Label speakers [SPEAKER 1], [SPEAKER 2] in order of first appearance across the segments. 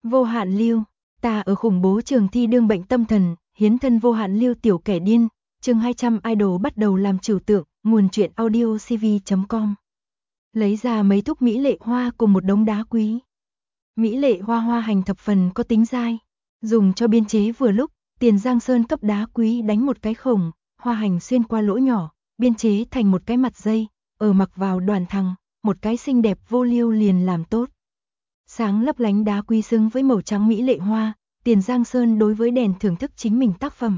[SPEAKER 1] Vô hạn lưu, ta ở khủng bố trường thi đương bệnh tâm thần, hiến thân vô hạn lưu tiểu kẻ điên, chương 200 idol bắt đầu làm trừu tượng, nguồn truyện audio cv.com. Lấy ra mấy thúc mỹ lệ hoa cùng một đống đá quý. Mỹ lệ hoa hoa hành thập phần có tính dai, dùng cho biên chế vừa lúc, Tiền Giang Sơn cấp đá quý đánh một cái khổng, hoa hành xuyên qua lỗ nhỏ, biên chế thành một cái mặt dây, ở mặc vào đoàn thằng, một cái xinh đẹp vô liêu liền làm tốt. Sáng lấp lánh đá quý xứng với màu trắng mỹ lệ hoa, Tiền Giang Sơn đối với đèn thưởng thức chính mình tác phẩm.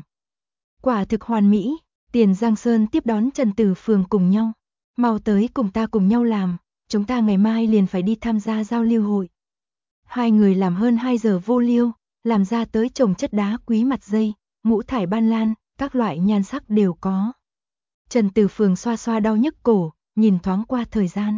[SPEAKER 1] Quả thực hoàn mỹ, Tiền Giang Sơn tiếp đón Trần Tử Phường cùng nhau. Mau tới cùng ta cùng nhau làm, chúng ta ngày mai liền phải đi tham gia giao lưu hội. Hai người làm hơn 2 giờ vô liêu, làm ra tới chồng chất đá quý mặt dây, ngũ thải ban lan, các loại nhan sắc đều có. Trần Tử Phường xoa xoa đau nhức cổ, nhìn thoáng qua thời gian.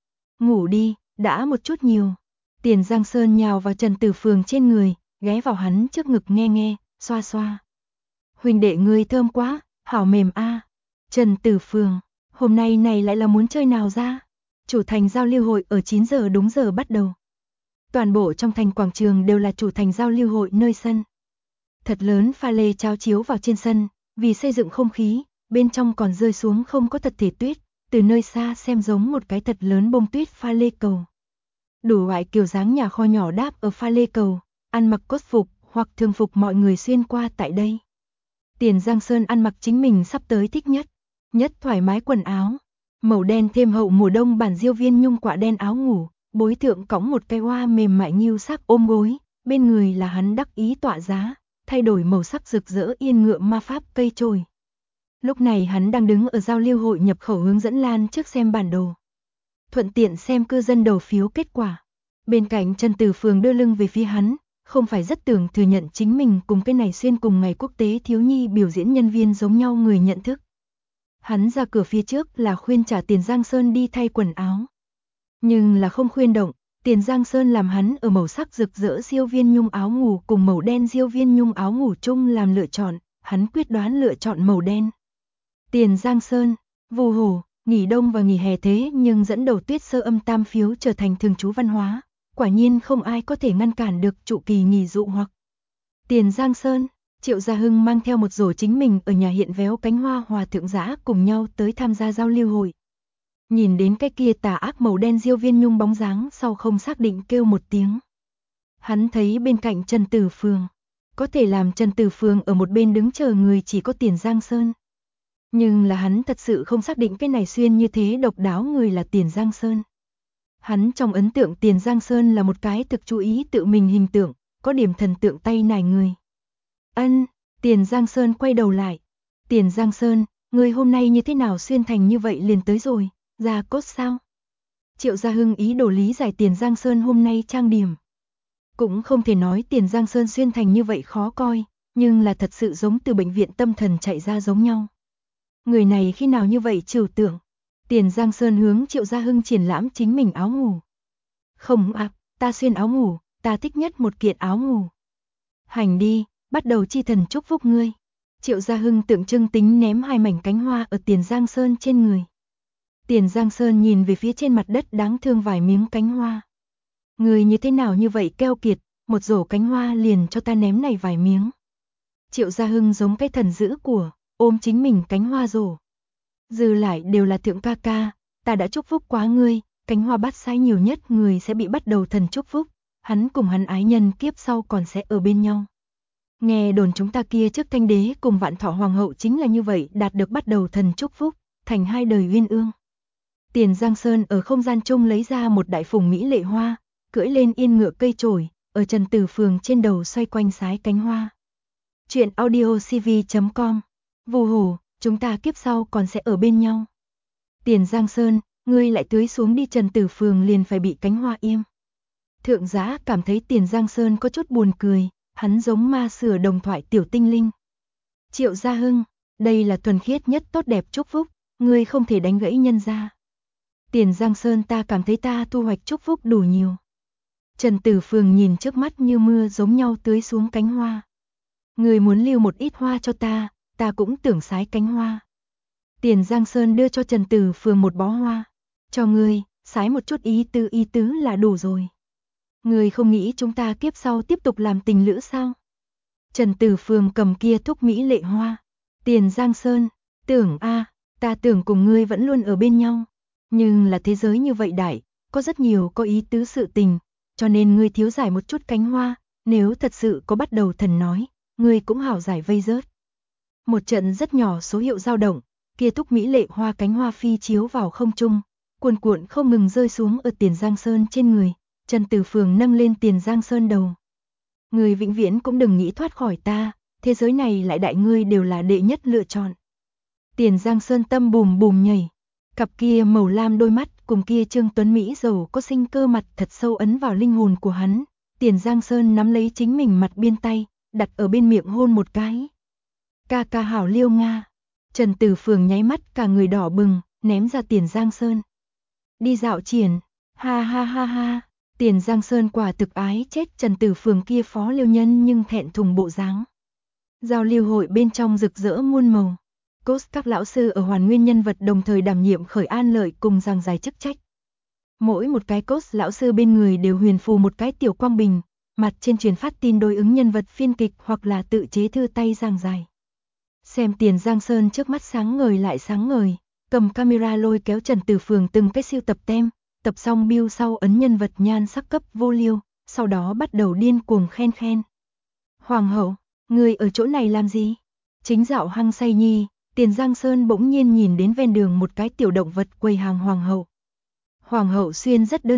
[SPEAKER 1] Ngủ đi, đã một chút nhiều. Tiền Giang Sơn nhào vào Trần Tử Phường trên người, ghé vào hắn trước ngực nghe nghe, xoa xoa. Huynh đệ ngươi thơm quá, hảo mềm a. Trần Tử Phường, hôm nay này lại là muốn chơi nào ra? Chủ thành giao lưu hội ở 9 giờ đúng giờ bắt đầu. Toàn bộ trong thành quảng trường đều là chủ thành giao lưu hội nơi sân. Thật lớn pha lê cháo chiếu vào trên sân, vì xây dựng không khí, bên trong còn rơi xuống không có thật thể tuyết, từ nơi xa xem giống một cái thật lớn bông tuyết pha lê cầu. Đủ loại kiểu dáng nhà kho nhỏ đáp ở pha lê cầu, ăn mặc cốt phục hoặc thường phục mọi người xuyên qua tại đây. Tiền Giang Sơn ăn mặc chính mình sắp tới thích nhất thoải mái quần áo, màu đen thêm hậu mùa đông bản diêu viên nhung quạ đen áo ngủ, bối thượng cõng một cái hoa mềm mại nghiêu sắc ôm gối, bên người là hắn đắc ý tọa giá, thay đổi màu sắc rực rỡ yên ngựa ma pháp cây trồi. Lúc này hắn đang đứng ở giao lưu hội nhập khẩu hướng dẫn lan trước xem bản đồ. Thuận tiện xem cư dân đầu phiếu kết quả. Bên cạnh Trần Tử Phường đưa lưng về phía hắn, không phải rất tưởng thừa nhận chính mình cùng cái này xuyên cùng ngày quốc tế thiếu nhi biểu diễn nhân viên giống nhau người nhận thức. Hắn ra cửa phía trước là khuyên trả Tiền Giang Sơn đi thay quần áo. Nhưng là không khuyên động, Tiền Giang Sơn làm hắn ở màu sắc rực rỡ diêu viên nhung áo ngủ cùng màu đen diêu viên nhung áo ngủ chung làm lựa chọn, hắn quyết đoán lựa chọn màu đen. Tiền Giang Sơn, Vu Hồ, nghỉ đông và nghỉ hè thế nhưng dẫn đầu tuyết sơ âm tam phiếu trở thành thường trú văn hóa, quả nhiên không ai có thể ngăn cản được trụ kỳ nghỉ dụ hoặc. Tiền Giang Sơn, Triệu Gia Hưng mang theo một rổ chính mình ở nhà hiện véo cánh hoa hòa thượng giã cùng nhau tới tham gia giao lưu hội. Nhìn đến cái kia tà ác màu đen diêu viên nhung bóng dáng sau không xác định kêu một tiếng. Hắn thấy bên cạnh Trần Tử Phường, có thể làm Trần Tử Phường ở một bên đứng chờ người chỉ có Tiền Giang Sơn. Nhưng là hắn thật sự không xác định cái này xuyên như thế độc đáo người là Tiền Giang Sơn. Hắn trong ấn tượng Tiền Giang Sơn là một cái thực chú ý tự mình hình tượng, có điểm thần tượng tay nải người. Tiền Giang Sơn quay đầu lại. Tiền Giang Sơn, người hôm nay như thế nào xuyên thành như vậy liền tới rồi, ra cốt sao? Triệu Gia Hưng ý đồ lý giải Tiền Giang Sơn hôm nay trang điểm. Cũng không thể nói Tiền Giang Sơn xuyên thành như vậy khó coi, nhưng là thật sự giống từ bệnh viện tâm thần chạy ra giống nhau. Người này khi nào như vậy trừu tượng? Tiền Giang Sơn hướng Triệu Gia Hưng triển lãm chính mình áo ngủ. Không ta xuyên áo ngủ, ta thích nhất một kiện áo ngủ. Hành đi, bắt đầu chi thần chúc phúc ngươi. Triệu Gia Hưng tượng trưng tính ném 2 mảnh cánh hoa ở Tiền Giang Sơn trên người. Tiền Giang Sơn nhìn về phía trên mặt đất đáng thương vài miếng cánh hoa. Người như thế nào như vậy keo kiệt, một rổ cánh hoa liền cho ta ném này vài miếng. Triệu Gia Hưng giống cái thần dữ của, ôm chính mình cánh hoa rổ. Dư lại đều là thượng ca ca, ta đã chúc phúc quá ngươi, cánh hoa bắt sai nhiều nhất người sẽ bị bắt đầu thần chúc phúc, hắn cùng hắn ái nhân kiếp sau còn sẽ ở bên nhau. Nghe đồn chúng ta kia trước Thanh đế cùng Vạn Thọ Hoàng hậu chính là như vậy đạt được bắt đầu thần chúc phúc, thành 2 đời uyên ương. Tiền Giang Sơn ở không gian chung lấy ra một đại phùng mỹ lệ hoa, cưỡi lên yên ngựa cây trổi, ở Trần Tử Phường trên đầu xoay quanh sái cánh hoa. Chuyện audio cv.com. Vu Hồ, chúng ta kiếp sau còn sẽ ở bên nhau. Tiền Giang Sơn, ngươi lại tưới xuống đi Trần Tử Phường liền phải bị cánh hoa im. Thượng giá cảm thấy Tiền Giang Sơn có chút buồn cười, hắn giống ma sửa đồng thoại tiểu tinh linh. Triệu Gia Hưng, đây là thuần khiết nhất tốt đẹp chúc phúc, ngươi không thể đánh gãy nhân ra. Tiền Giang Sơn ta cảm thấy ta thu hoạch chúc phúc đủ nhiều. Trần Tử Phường nhìn trước mắt như mưa giống nhau tưới xuống cánh hoa. Người muốn lưu một ít hoa cho ta cũng tưởng sái cánh hoa. Tiền Giang Sơn đưa cho Trần Tử Phường một bó hoa. Cho ngươi, sái một chút ý tứ là đủ rồi. Ngươi không nghĩ chúng ta kiếp sau tiếp tục làm tình lữ sao? Trần Tử Phường cầm kia thúc mỹ lệ hoa. Tiền Giang Sơn, tưởng ta tưởng cùng ngươi vẫn luôn ở bên nhau. Nhưng là thế giới như vậy đại, có rất nhiều có ý tứ sự tình, cho nên ngươi thiếu giải một chút cánh hoa, nếu thật sự có bắt đầu thần nói, ngươi cũng hảo giải vây rớt. Một trận rất nhỏ số hiệu dao động, kia thúc mỹ lệ hoa cánh hoa phi chiếu vào không trung, cuồn cuộn không ngừng rơi xuống ở Tiền Giang Sơn trên người. Trần Tử Phường nâng lên Tiền Giang Sơn đầu. Ngươi vĩnh viễn cũng đừng nghĩ thoát khỏi ta, thế giới này lại đại ngươi đều là đệ nhất lựa chọn. Tiền Giang Sơn tâm bùm bùm nhảy, cặp kia màu lam đôi mắt cùng kia Trương Tuấn Mỹ giàu có sinh cơ mặt thật sâu ấn vào linh hồn của hắn. Tiền Giang Sơn nắm lấy chính mình mặt biên tay, đặt ở bên miệng hôn một cái. Ca ca hảo liêu Nga. Trần Tử Phường nháy mắt cả người đỏ bừng, ném ra Tiền Giang Sơn. Đi dạo triển, ha ha ha ha. Tiền Giang Sơn quả thực ái chết Trần Tử Phường kia phó liêu nhân nhưng thẹn thùng bộ dáng. Giao lưu hội bên trong rực rỡ muôn màu. Coach các lão sư ở hoàn nguyên nhân vật đồng thời đảm nhiệm khởi an lợi cùng giảng giải chức trách. Mỗi một cái coach lão sư bên người đều huyền phù một cái tiểu quang bình, mặt trên truyền phát tin đối ứng nhân vật phiên kịch hoặc là tự chế thư tay giảng giải. Xem Tiền Giang Sơn trước mắt sáng ngời lại sáng ngời, cầm camera lôi kéo Trần Tử Phường từng cái siêu tập tem, tập xong bill sau ấn nhân vật nhan sắc cấp vô liêu, sau đó bắt đầu điên cuồng khen. Hoàng hậu, người ở chỗ này làm gì? Chính dạo hăng say nhi, Tiền Giang Sơn bỗng nhiên nhìn đến ven đường một cái tiểu động vật quầy hàng hoàng hậu. Hoàng hậu xuyên rất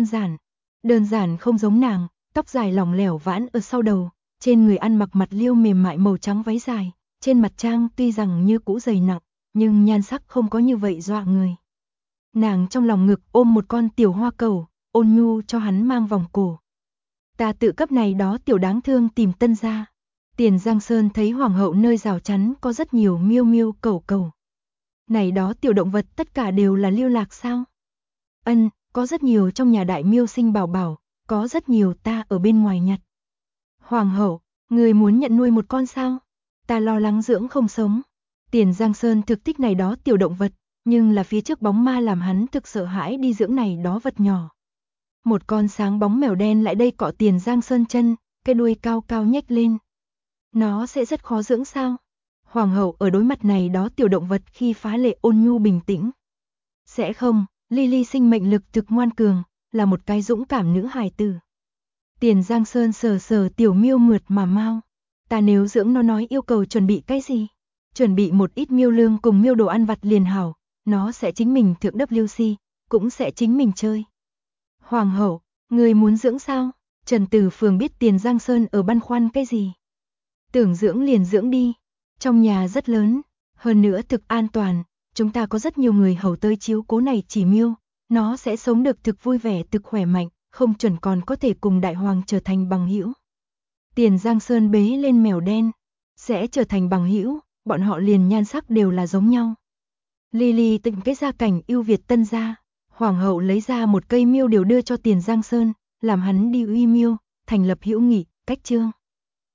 [SPEAKER 1] đơn giản không giống nàng, tóc dài lỏng lẻo vãn ở sau đầu, trên người ăn mặc mặt liêu mềm mại màu trắng váy dài, trên mặt trang tuy rằng như cũ dày nặng, nhưng nhan sắc không có như vậy dọa người. Nàng trong lòng ngực ôm một con tiểu hoa cầu, ôn nhu cho hắn mang vòng cổ. Ta tự cấp này đó tiểu đáng thương tìm tân gia. Tiền Giang Sơn thấy hoàng hậu nơi rào chắn có rất nhiều miêu miêu cẩu. Này đó tiểu động vật tất cả đều là lưu lạc sao? Ân, có rất nhiều trong nhà đại miêu sinh bảo bảo, có rất nhiều ta ở bên ngoài nhặt. Hoàng hậu, người muốn nhận nuôi một con sao? Ta lo lắng dưỡng không sống. Tiền Giang Sơn thực thích này đó tiểu động vật, nhưng là phía trước bóng ma làm hắn thực sợ hãi đi dưỡng này đó vật nhỏ. Một con sáng bóng mèo đen lại đây cọ Tiền Giang Sơn chân, cái đuôi cao cao nhếch lên. Nó sẽ rất khó dưỡng sao? Hoàng hậu ở đối mặt này đó tiểu động vật khi phá lệ ôn nhu bình tĩnh. Sẽ không, Lily sinh mệnh lực thực ngoan cường, là một cái dũng cảm nữ hài tử. Tiền Giang Sơn sờ tiểu miêu mượt mà mau. Ta nếu dưỡng nó nói yêu cầu chuẩn bị cái gì? Chuẩn bị một ít miêu lương cùng miêu đồ ăn vặt liền hảo, nó sẽ chính mình thượng WC, cũng sẽ chính mình chơi. Hoàng hậu, người muốn dưỡng sao? Trần Tử Phường biết Tiền Giang Sơn ở băn khoăn cái gì? Tưởng dưỡng liền dưỡng đi, trong nhà rất lớn, hơn nữa thực an toàn, chúng ta có rất nhiều người hầu tới chiếu cố này chỉ miêu, nó sẽ sống được thực vui vẻ thực khỏe mạnh, không chuẩn còn có thể cùng đại hoàng trở thành bằng hữu. Tiền Giang Sơn bế lên mèo đen, sẽ trở thành bằng hữu, bọn họ liền nhan sắc đều là giống nhau. Lily tịnh cái gia cảnh ưu việt tân gia, hoàng hậu lấy ra một cây miêu điều đưa cho Tiền Giang Sơn, làm hắn đi uy miêu, thành lập hữu nghị, cách chương.